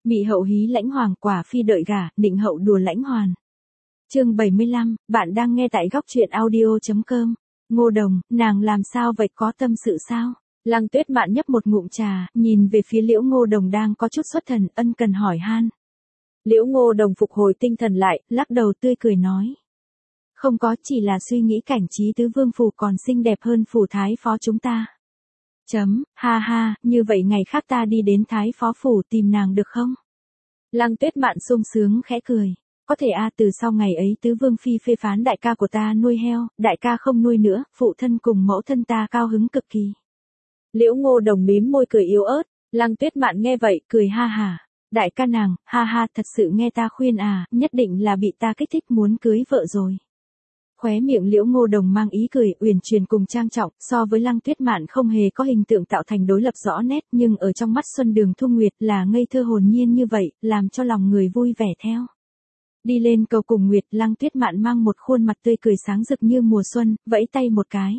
Mị hậu hí lãnh hoàng, quả phi đợi gả, định hậu đùa lãnh hoàn. Chương 75, bạn đang nghe tại góc truyện audio.com. Ngô Đồng, nàng làm sao vậy, có tâm sự sao? Lăng Tuyết Mạn nhấp một ngụm trà, nhìn về phía Liễu Ngô Đồng đang có chút xuất thần, ân cần hỏi han. Liễu Ngô Đồng phục hồi tinh thần lại, lắc đầu tươi cười nói. Không có, chỉ là suy nghĩ cảnh trí tứ vương phủ còn xinh đẹp hơn phủ thái phó chúng ta. Ha ha, như vậy ngày khác ta đi đến thái phó phủ tìm nàng được không? Lăng Tuyết Mạn sung sướng khẽ cười. Có thể từ sau ngày ấy tứ vương phi phê phán đại ca của ta nuôi heo, đại ca không nuôi nữa, phụ thân cùng mẫu thân ta cao hứng cực kỳ. Liễu Ngô Đồng mím môi cười yếu ớt, Lăng Tuyết Mạn nghe vậy, cười ha hả. Đại ca nàng, ha ha, thật sự nghe ta khuyên nhất định là bị ta kích thích muốn cưới vợ rồi. Khóe miệng Liễu Ngô Đồng mang ý cười uyển chuyển cùng trang trọng, so với Lăng Tuyết Mạn không hề có hình tượng tạo thành đối lập rõ nét, nhưng ở trong mắt Xuân Đường Thu Nguyệt là ngây thơ hồn nhiên như vậy, làm cho lòng người vui vẻ theo. Đi lên cầu cùng Nguyệt, Lăng Tuyết Mạn mang một khuôn mặt tươi cười sáng rực như mùa xuân, vẫy tay một cái.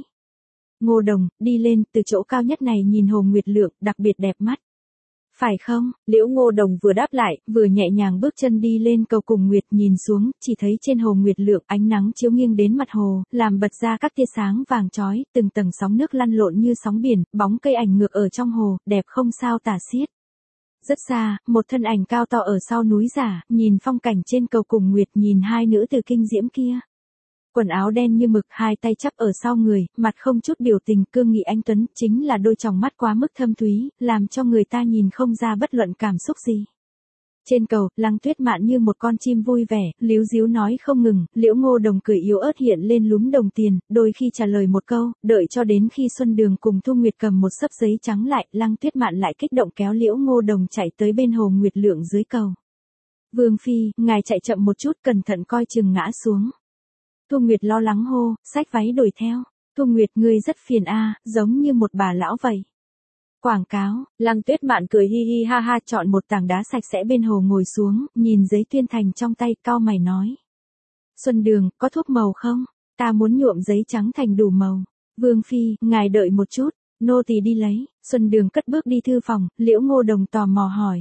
Ngô Đồng, đi lên, từ chỗ cao nhất này nhìn Hồ Nguyệt Lượng, đặc biệt đẹp mắt. Phải không? Liễu Ngô Đồng vừa đáp lại, vừa nhẹ nhàng bước chân đi lên cầu cùng Nguyệt, nhìn xuống, chỉ thấy trên Hồ Nguyệt Lượng ánh nắng chiếu nghiêng đến mặt hồ, làm bật ra các tia sáng vàng chói, từng tầng sóng nước lăn lộn như sóng biển, bóng cây ảnh ngược ở trong hồ, đẹp không sao tả xiết. Rất xa, một thân ảnh cao to ở sau núi giả, nhìn phong cảnh trên cầu cùng Nguyệt, nhìn hai nữ tử kinh diễm kia. Quần áo đen như mực, hai tay chắp ở sau người, mặt không chút biểu tình, cương nghị anh tuấn, chính là đôi tròng mắt quá mức thâm thúy, làm cho người ta nhìn không ra bất luận cảm xúc gì. Trên cầu, Lăng Tuyết Mạn như một con chim vui vẻ, líu díu nói không ngừng, Liễu Ngô Đồng cười yếu ớt hiện lên lúm đồng tiền, đôi khi trả lời một câu, đợi cho đến khi Xuân Đường cùng Thu Nguyệt cầm một xấp giấy trắng lại, Lăng Tuyết Mạn lại kích động kéo Liễu Ngô Đồng chạy tới bên Hồ Nguyệt Lượng dưới cầu. Vương phi, ngài chạy chậm một chút, cẩn thận coi chừng ngã xuống. Thu Nguyệt lo lắng hô, xách váy đuổi theo. Thu Nguyệt, ngươi rất phiền giống như một bà lão vậy. Quảng cáo, Lăng Tuyết Mạn cười hi hi ha ha, chọn một tảng đá sạch sẽ bên hồ ngồi xuống, nhìn giấy tuyên thành trong tay, cau mày nói. Xuân Đường, có thuốc màu không? Ta muốn nhuộm giấy trắng thành đủ màu. Vương phi, ngài đợi một chút, nô tỳ đi lấy. Xuân Đường cất bước đi thư phòng, Liễu Ngô Đồng tò mò hỏi.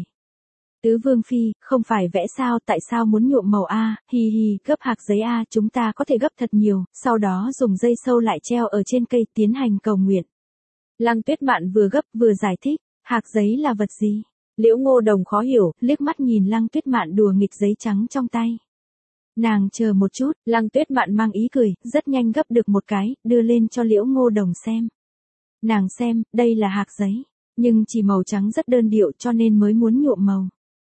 Tứ vương phi, không phải vẽ sao, tại sao muốn nhuộm màu hi hi, gấp hạc giấy chúng ta có thể gấp thật nhiều, sau đó dùng dây sâu lại treo ở trên cây tiến hành cầu nguyện. Lăng Tuyết Mạn vừa gấp vừa giải thích, hạc giấy là vật gì? Liễu Ngô Đồng khó hiểu, liếc mắt nhìn Lăng Tuyết Mạn đùa nghịch giấy trắng trong tay. Nàng chờ một chút, Lăng Tuyết Mạn mang ý cười, rất nhanh gấp được một cái, đưa lên cho Liễu Ngô Đồng xem. Nàng xem, đây là hạc giấy, nhưng chỉ màu trắng rất đơn điệu cho nên mới muốn nhuộm màu.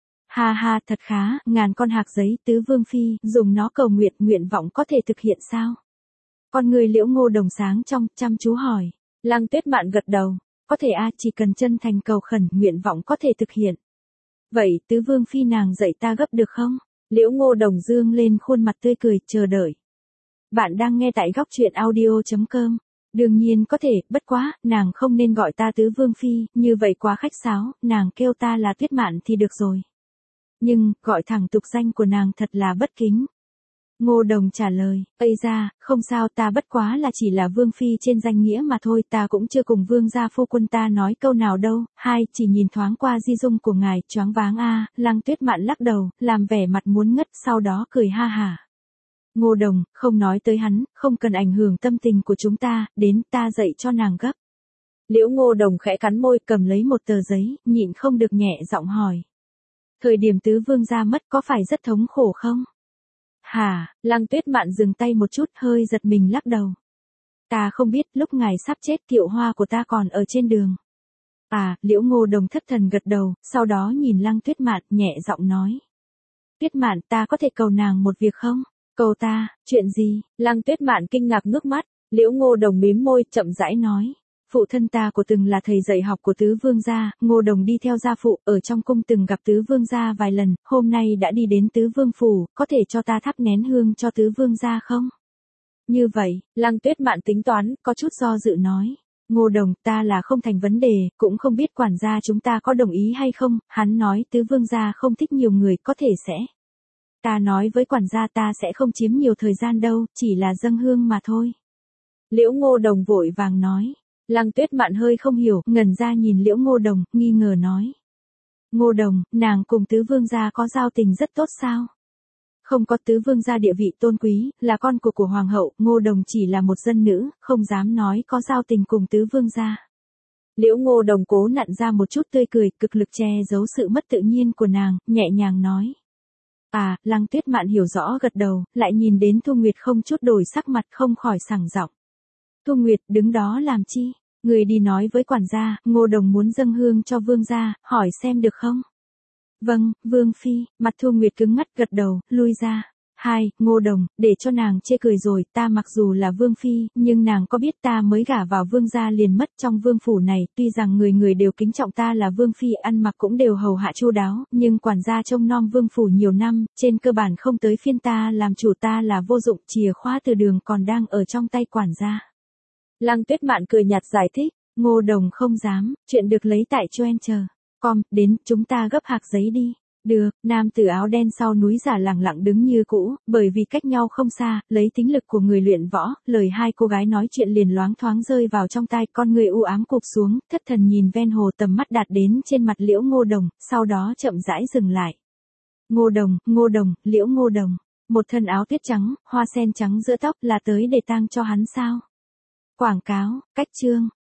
Ha ha, thật khá, ngàn con hạc giấy, tứ vương phi, dùng nó cầu nguyện, nguyện vọng có thể thực hiện sao? Con người Liễu Ngô Đồng sáng trong, chăm chú hỏi. Lăng Tuyết Mạn gật đầu, có thể chỉ cần chân thành cầu khẩn, nguyện vọng có thể thực hiện. Vậy, tứ vương phi nàng dạy ta gấp được không? Liễu Ngô Đồng dương lên khuôn mặt tươi cười, chờ đợi. Bạn đang nghe tại góc truyện audio.com. Đương nhiên có thể, bất quá, nàng không nên gọi ta tứ vương phi, như vậy quá khách sáo, nàng kêu ta là Tuyết Mạn thì được rồi. Nhưng, gọi thẳng tục danh của nàng thật là bất kính. Ngô Đồng trả lời, Ây ra, không sao, ta bất quá là chỉ là vương phi trên danh nghĩa mà thôi, ta cũng chưa cùng vương gia phu quân ta nói câu nào đâu, chỉ nhìn thoáng qua di dung của ngài, choáng váng Lăng Tuyết Mạn lắc đầu, làm vẻ mặt muốn ngất, sau đó cười ha hả. Ngô Đồng, không nói tới hắn, không cần ảnh hưởng tâm tình của chúng ta, đến ta dạy cho nàng gấp. Liễu Ngô Đồng khẽ cắn môi, cầm lấy một tờ giấy, nhịn không được nhẹ giọng hỏi. Thời điểm tứ vương gia mất có phải rất thống khổ không? Lăng Tuyết Mạn dừng tay một chút, hơi giật mình lắc đầu. Ta không biết, lúc ngài sắp chết kiệu hoa của ta còn ở trên đường. Liễu Ngô Đồng thất thần gật đầu, sau đó nhìn Lăng Tuyết Mạn, nhẹ giọng nói. Tuyết Mạn, ta có thể cầu nàng một việc không? Cầu ta, chuyện gì? Lăng Tuyết Mạn kinh ngạc ngước mắt, Liễu Ngô Đồng mím môi, chậm rãi nói. Phụ thân ta của từng là thầy dạy học của tứ vương gia, Ngô Đồng đi theo gia phụ, ở trong cung từng gặp tứ vương gia vài lần, hôm nay đã đi đến tứ vương phủ, có thể cho ta thắp nén hương cho tứ vương gia không? Như vậy, Lăng Tuyết Mạn tính toán, có chút do dự nói. Ngô Đồng, ta là không thành vấn đề, cũng không biết quản gia chúng ta có đồng ý hay không, hắn nói tứ vương gia không thích nhiều người, có thể sẽ. Ta nói với quản gia ta sẽ không chiếm nhiều thời gian đâu, chỉ là dâng hương mà thôi. Liễu Ngô Đồng vội vàng nói. Lăng Tuyết Mạn hơi không hiểu, ngẩn ra nhìn Liễu Ngô Đồng, nghi ngờ nói. Ngô Đồng, nàng cùng tứ vương gia có giao tình rất tốt sao? Không có, tứ vương gia địa vị tôn quý, là con của hoàng hậu, Ngô Đồng chỉ là một dân nữ, không dám nói có giao tình cùng tứ vương gia. Liễu Ngô Đồng cố nặn ra một chút tươi cười, cực lực che giấu sự mất tự nhiên của nàng, nhẹ nhàng nói. À, Lăng Tuyết Mạn hiểu rõ gật đầu, lại nhìn đến Thu Nguyệt không chút đổi sắc mặt, không khỏi sảng giọng. Thu Nguyệt, đứng đó làm chi? Người đi nói với quản gia, Ngô Đồng muốn dâng hương cho vương gia, hỏi xem được không? Vâng, vương phi, mặt Thu Nguyệt cứng ngắt gật đầu, lui ra. Hai, Ngô Đồng, để cho nàng chê cười rồi, ta mặc dù là vương phi, nhưng nàng có biết ta mới gả vào vương gia liền mất trong vương phủ này, tuy rằng người người đều kính trọng ta là vương phi, ăn mặc cũng đều hầu hạ chu đáo, nhưng quản gia trông nom vương phủ nhiều năm, trên cơ bản không tới phiên ta làm chủ, ta là vô dụng, chìa khóa từ đường còn đang ở trong tay quản gia. Lăng Tuyết Mạn cười nhạt giải thích, Ngô Đồng không dám, chuyện được lấy tại Choen-chờ. Đến, chúng ta gấp hạc giấy đi. Được, nam tử áo đen sau núi giả lẳng lặng đứng như cũ, bởi vì cách nhau không xa, lấy tính lực của người luyện võ, lời hai cô gái nói chuyện liền loáng thoáng rơi vào trong tai, con người u ám cụp xuống, thất thần nhìn ven hồ, tầm mắt đạt đến trên mặt Liễu Ngô Đồng, sau đó chậm rãi dừng lại. Ngô Đồng, Liễu Ngô Đồng, một thân áo tuyết trắng, hoa sen trắng giữa tóc, là tới để tang cho hắn sao? Quảng cáo, cách chương.